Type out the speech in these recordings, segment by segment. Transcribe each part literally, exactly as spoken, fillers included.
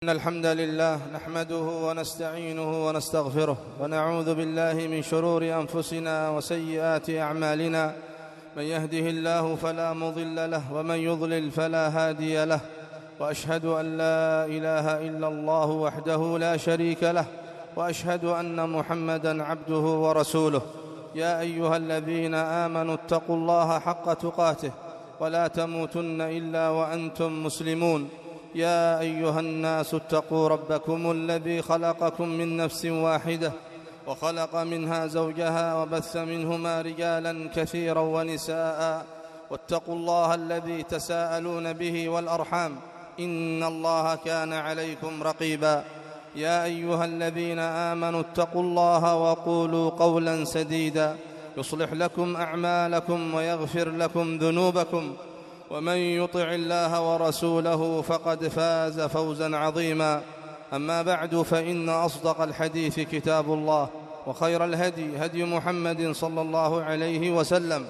إن الحمد لله نحمده ونستعينه ونستغفره ونعوذ بالله من شرور أنفسنا وسيئات أعمالنا. من يهده الله فلا مضل له ومن يضلل فلا هادي له، وأشهد أن لا إله إلا الله وحده لا شريك له، وأشهد أن محمدًا عبده ورسوله. يا أيها الذين آمنوا اتقوا الله حق تقاته ولا تموتن إلا وأنتم مسلمون. يا أيها الناس اتقوا ربكم الذي خلقكم من نفس واحدة وخلق منها زوجها وبث منهما رجالا كثيرا ونساء، واتقوا الله الذي تساءلون به والأرحام إن الله كان عليكم رقيبا. يا أيها الذين آمنوا اتقوا الله وقولوا قولا سديدا يصلح لكم أعمالكم ويغفر لكم ذنوبكم، ومن يطع الله ورسوله فقد فاز فوزا عظيما. أما بعد، فإن أصدق الحديث كتاب الله، وخير الهدي هدي محمد صلى الله عليه وسلم،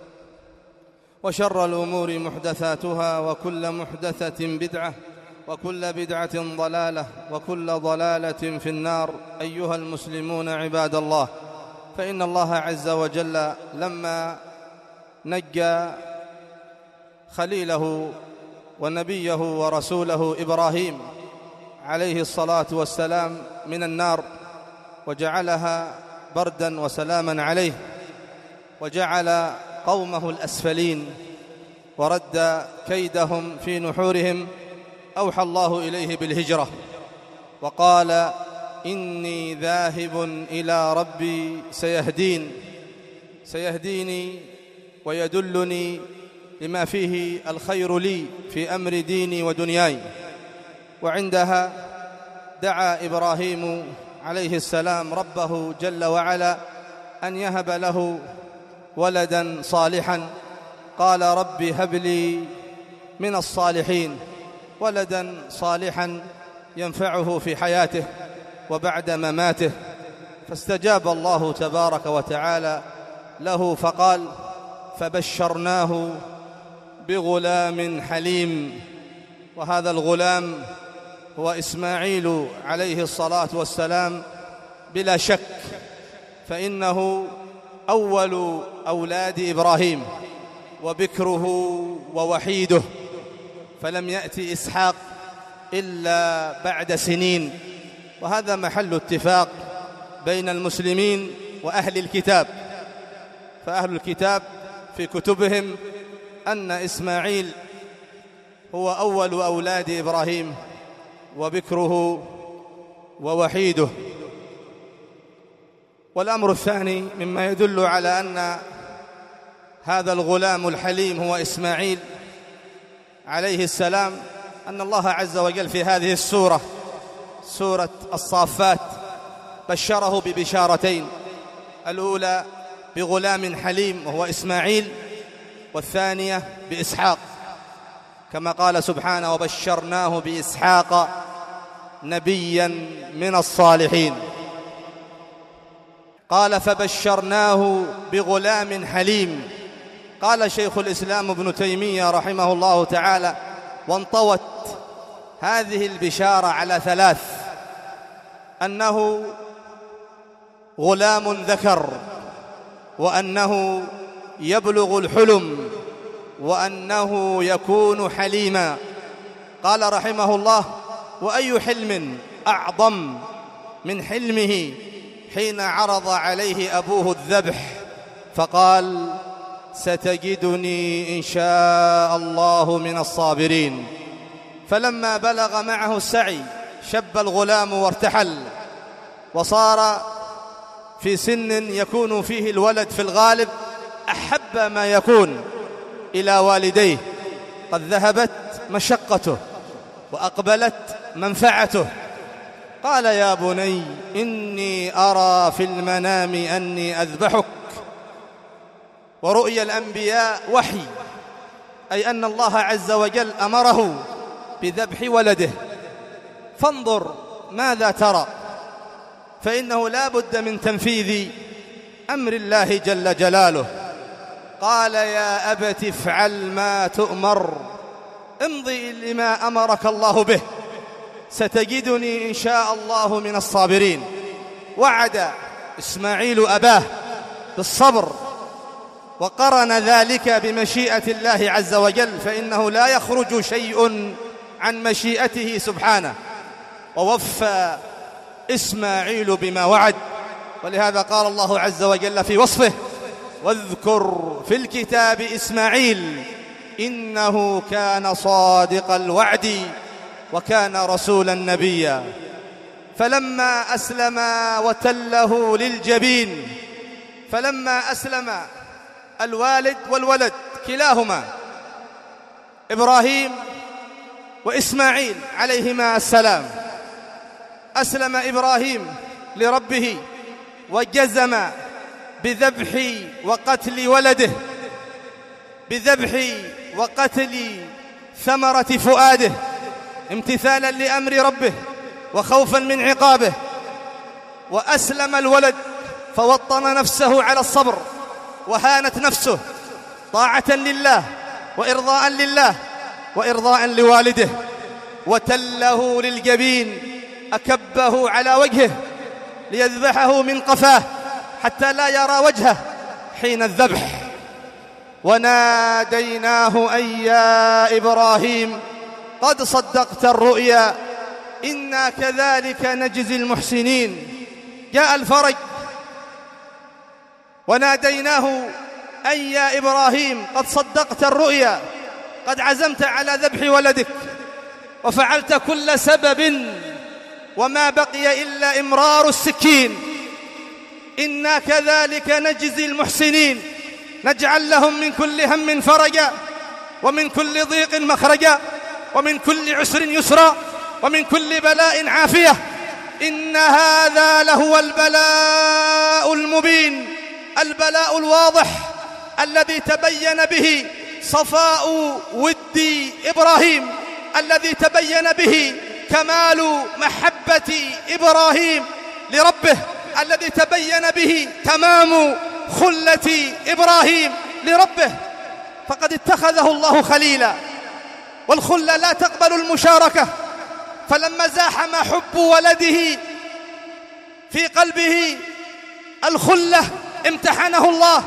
وشر الأمور محدثاتها، وكل محدثة بدعة، وكل بدعة ضلالة، وكل ضلالة في النار. أيها المسلمون عباد الله، فإن الله عز وجل لما نجى خليله ونبيه ورسوله إبراهيم عليه الصلاة والسلام من النار، وجعلها بردا وسلاما عليه، وجعل قومه الأسفلين ورد كيدهم في نحورهم، أوحى الله إليه بالهجرة وقال: إني ذاهب إلى ربي سيهدين سيهديني ويدلني لما فيه الخير لي في أمر ديني ودنياي. وعندها دعا إبراهيم عليه السلام ربه جل وعلا أن يهب له ولدا صالحا. قال: رب هب لي من الصالحين ولدا صالحا ينفعه في حياته وبعد مماته. فاستجاب الله تبارك وتعالى له فقال: فبشرناه بغلام حليم. وهذا الغلام هو إسماعيل عليه الصلاة والسلام بلا شك، فإنه أول أولاد إبراهيم وبكره ووحيده، فلم يأتي إسحاق إلا بعد سنين. وهذا محل اتفاق بين المسلمين وأهل الكتاب، فأهل الكتاب في كتبهم أن إسماعيل هو أول أولاد إبراهيم وبكره ووحيده. والأمر الثاني مما يدل على أن هذا الغلام الحليم هو إسماعيل عليه السلام أن الله عز وجل في هذه السورة، سورة الصافات، بشره ببشارتين: الأولى بغلام حليم وهو إسماعيل، والثانية بإسحاق، كما قال سبحانه: وبشرناه بإسحاق نبيا من الصالحين. قال: فبشرناه بغلام حليم. قال شيخ الإسلام ابن تيمية رحمه الله تعالى: وانطوت هذه البشارة على ثلاث: أنه غلام ذكر، وأنه يبلغ الحلم، وأنه يكون حليما. قال رحمه الله: وأي حلم أعظم من حلمه حين عرض عليه أبوه الذبح فقال: ستجدني إن شاء الله من الصابرين. فلما بلغ معه السعي شب الغلام وارتحل، وصار في سن يكون فيه الولد في الغالب أحب ما يكون إلى والديه، قد ذهبت مشقته وأقبلت منفعته. قال: يا بني إني أرى في المنام أني أذبحك. ورؤيا الأنبياء وحي، أي أن الله عز وجل أمره بذبح ولده، فانظر ماذا ترى، فإنه لا بد من تنفيذ أمر الله جل جلاله. قال: يا أبت افعل ما تؤمر، امضي لما أمرك الله به. ستجدني إن شاء الله من الصابرين. وعد إسماعيل أباه بالصبر، وقرن ذلك بمشيئة الله عز وجل، فإنه لا يخرج شيء عن مشيئته سبحانه. ووفى إسماعيل بما وعد، ولهذا قال الله عز وجل في وصفه: واذكر في الكتاب إسماعيل إنه كان صادق الوعد وكان رسولا نبيا. فلما أسلم وتله للجبين، فلما أسلم الوالد والولد كلاهما إبراهيم وإسماعيل عليهما السلام، أسلم إبراهيم لربه وجزم بذبح وقتل ولده، بذبح وقتل ثمرة فؤاده، امتثالا لأمر ربه وخوفا من عقابه. وأسلم الولد فوطن نفسه على الصبر، وهانت نفسه طاعة لله وإرضاء لله وإرضاء لوالده. وتله للجبين، أكبه على وجهه ليذبحه من قفاه حتى لا يرى وجهه حين الذبح. وناديناه أي يا إبراهيم قد صدقت الرؤيا إنا كذلك نجزي المحسنين. جاء الفرج، وناديناه أي يا إبراهيم قد صدقت الرؤيا، قد عزمت على ذبح ولدك وفعلت كل سبب وما بقي إلا إمرار السكين. إنا كذلك نجزي المحسنين، نجعل لهم من كل هم فرجا ومن كل ضيق مخرجا ومن كل عسر يسرا ومن كل بلاء عافية. إن هذا لهو البلاء المبين، البلاء الواضح الذي تبين به صفاء ود إبراهيم، الذي تبين به كمال محبة إبراهيم لربه، الذي تبين به تمام خلة إبراهيم لربه. فقد اتخذه الله خليلا، والخلة لا تقبل المشاركة. فلما زاحم حب ولده في قلبه الخلة امتحنه الله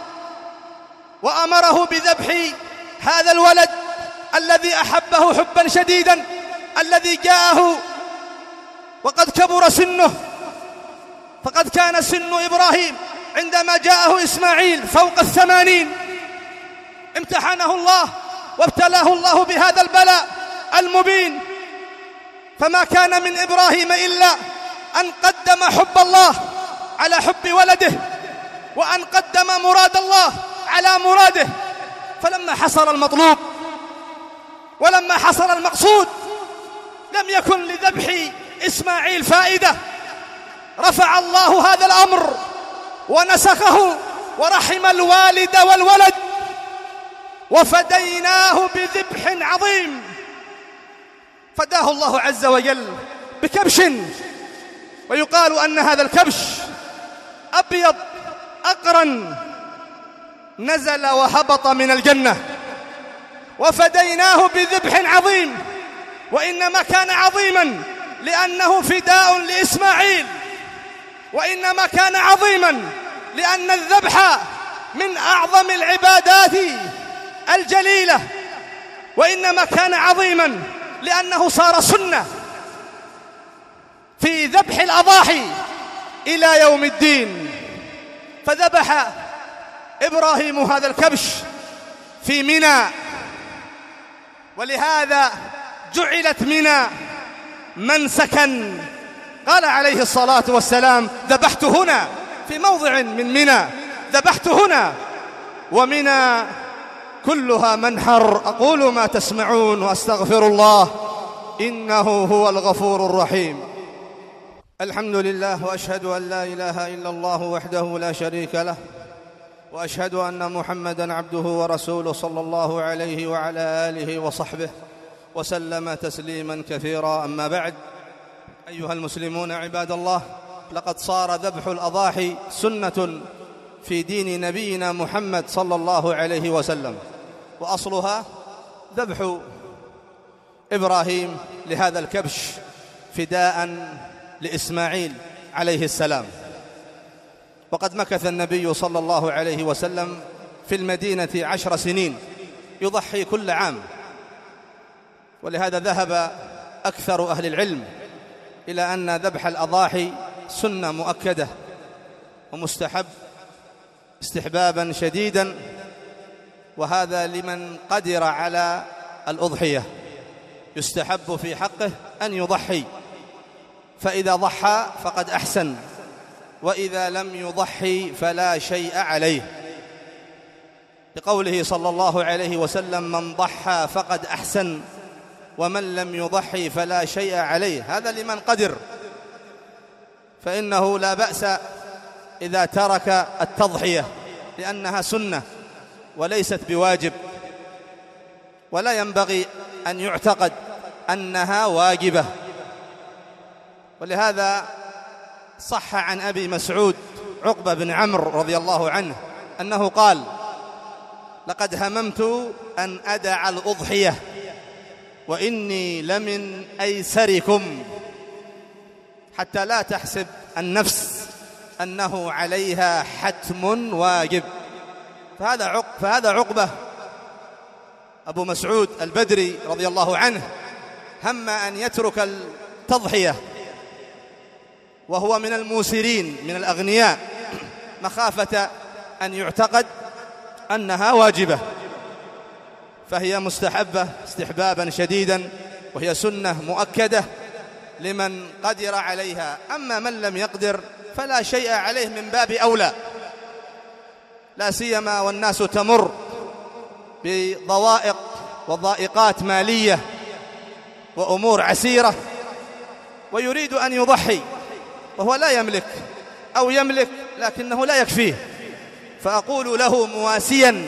وأمره بذبح هذا الولد الذي أحبه حبا شديدا، الذي جاءه وقد كبر سنه. فقد كان سن إبراهيم عندما جاءه إسماعيل فوق الثمانين. امتحنه الله وابتلاه الله بهذا البلاء المبين. فما كان من إبراهيم إلا أن قدم حب الله على حب ولده، وأن قدم مراد الله على مراده. فلما حصل المطلوب ولما حصل المقصود لم يكن لذبح إسماعيل فائدة. رفع الله هذا الأمر ونسخه ورحم الوالد والولد، وفديناه بذبح عظيم. فداه الله عز وجل بكبش، ويقال أن هذا الكبش أبيض أقرن نزل وهبط من الجنة. وفديناه بذبح عظيم، وإنما كان عظيما لأنه فداء لإسماعيل، وإنما كان عظيما لأن الذبح من أعظم العبادات الجليلة، وإنما كان عظيما لأنه صار سنة في ذبح الأضاحي إلى يوم الدين. فذبح إبراهيم هذا الكبش في منى، ولهذا جعلت منى منسكا. قال عليه الصلاة والسلام: ذبحت هنا، في موضع من منى، ذبحت هنا. ومنى كلها منحر. أقول ما تسمعون وأستغفر الله إنه هو الغفور الرحيم. الحمد لله، وأشهد أن لا إله إلا الله وحده لا شريك له، وأشهد أن محمدًا عبده ورسوله صلى الله عليه وعلى آله وصحبه وسلم تسليمًا كثيرا. أما بعد، أيها المسلمون عباد الله، لقد صار ذبح الأضاحي سنة في دين نبينا محمد صلى الله عليه وسلم، وأصلها ذبح إبراهيم لهذا الكبش فداء لإسماعيل عليه السلام. وقد مكث النبي صلى الله عليه وسلم في المدينة عشر سنين يضحي كل عام، ولهذا ذهب أكثر أهل العلم إلى أن ذبح الأضاحي سنة مؤكدة ومستحب استحبابا شديدا، وهذا لمن قدر على الأضحية. يستحب في حقه أن يضحي، فإذا ضحى فقد أحسن، وإذا لم يضحي فلا شيء عليه، لقوله صلى الله عليه وسلم: من ضحى فقد أحسن ومن لم يضحي فلا شيء عليه. هذا لمن قدر، فإنه لا بأس إذا ترك التضحية لأنها سنة وليست بواجب، ولا ينبغي أن يعتقد أنها واجبة. ولهذا صح عن أبي مسعود عقبة بن عمرو رضي الله عنه أنه قال: لقد هممت أن أدع الأضحية وإني لمن أيسركم، حتى لا تحسب النفس أنه عليها حتم واجب. فهذا عق فهذا عقبة أبو مسعود البدري رضي الله عنه هم أن يترك التضحية وهو من الموسرين من الأغنياء، مخافة أن يعتقد أنها واجبة، فهي مستحبة استحبابا شديدا، وهي سنة مؤكدة لمن قدر عليها. أما من لم يقدر فلا شيء عليه من باب أولى، لا سيما والناس تمر بضوائق وضائقات مالية وأمور عسيرة ويريد أن يضحي وهو لا يملك، أو يملك لكنه لا يكفيه، فأقول له مواسيا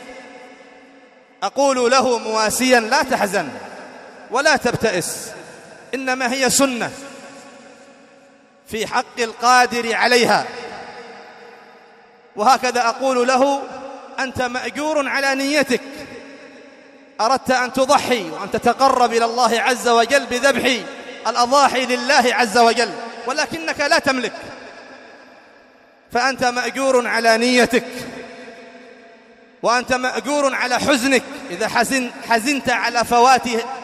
أقول له مواسيا لا تحزن ولا تبتئس، إنما هي سنة في حق القادر عليها. وهكذا أقول له: أنت مأجور على نيتك، أردت أن تضحي وأن تتقرب إلى الله عز وجل بذبح الأضاحي لله عز وجل، ولكنك لا تملك، فأنت مأجور على نيتك، وأنت مأجور على حزنك إذا حزن حزنت على فوات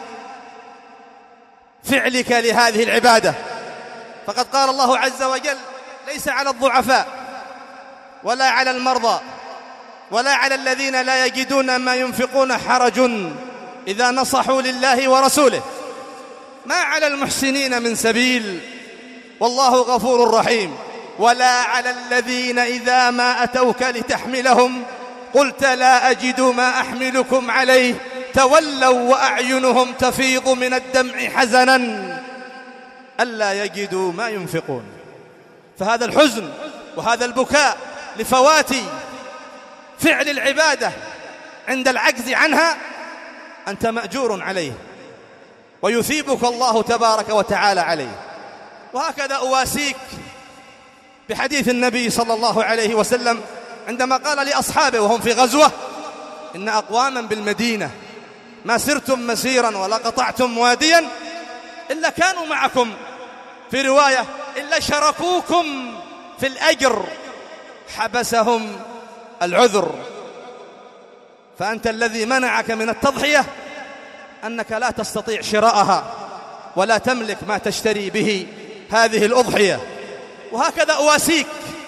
فعلك لهذه العبادة. فقد قال الله عز وجل: ليس على الضعفاء ولا على المرضى ولا على الذين لا يجدون ما ينفقون حرج إذا نصحوا لله ورسوله، ما على المحسنين من سبيل والله غفور رحيم، ولا على الذين إذا ما أتوك لتحملهم قلت لا أجد ما أحملكم عليه تولوا وأعينهم تفيض من الدمع حزنا ألا يجدوا ما ينفقون. فهذا الحزن وهذا البكاء لفوات فعل العبادة عند العجز عنها أنت مأجور عليه، ويثيبك الله تبارك وتعالى عليه. وهكذا أواسيك بحديث النبي صلى الله عليه وسلم عندما قال لأصحابه وهم في غزوة: إن أقواما بالمدينة ما سرتم مسيرا ولا قطعتم واديا إلا كانوا معكم، في رواية إلا شركوكم في الأجر حبسهم العذر. فأنت الذي منعك من التضحية أنك لا تستطيع شراءها ولا تملك ما تشتري به هذه الأضحية. وهكذا أواسيك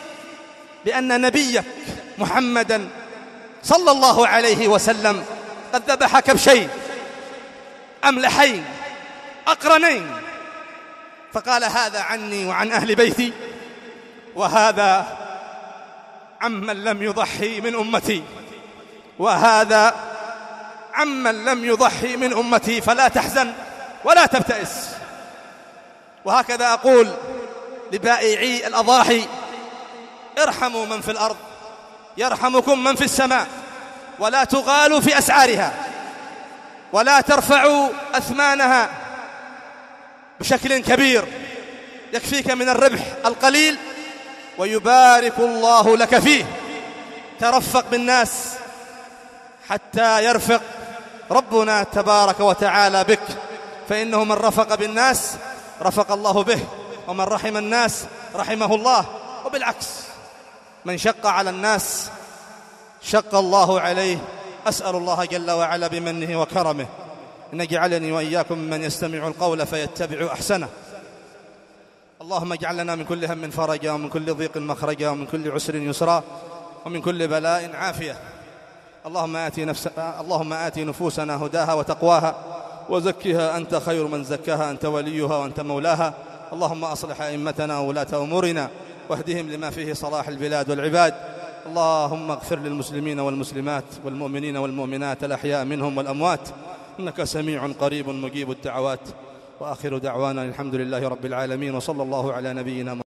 بأن نبيك محمدا صلى الله عليه وسلم قد ذبح كبشين أملحين أقرنين، فقال: هذا عني وعن أهل بيتي، وهذا عمن لم يضحي من أمتي، وهذا عمن لم يضحي من أمتي، فلا تحزن ولا تبتئس. وهكذا أقول لبائعي الأضاحي: ارحموا من في الأرض يرحمكم من في السماء، ولا تغالوا في أسعارها، ولا ترفعوا أثمانها بشكل كبير، يكفيك من الربح القليل ويبارك الله لك فيه. ترفق بالناس حتى يرفق ربنا تبارك وتعالى بك، فإنه من رفق بالناس رفق الله به، ومن رحم الناس رحمه الله. وبالعكس من شق على الناس شق الله عليه. أسأل الله جل وعلا بمنه وكرمه أن يجعلني وإياكم ممن يستمع القول فيتبع أحسنه. اللهم اجعل لنا من كل هم فرجا، ومن كل ضيق مخرجا، ومن كل عسر يسرا، ومن كل بلاء عافية. اللهم آتي, نفس... اللهم آتي نفوسنا هداها وتقواها وزكها أنت خير من زكاها، أنت وليها وأنت مولاها. اللهم أصلح أئمتنا وولاة أمورنا واهدهم لما فيه صلاح البلاد والعباد. اللهم اغفر للمسلمين والمسلمات والمؤمنين والمؤمنات الأحياء منهم والأموات، إنك سميع قريب مجيب الدعوات. وآخر دعوانا الحمد لله رب العالمين، وصلى الله على نبينا محمد.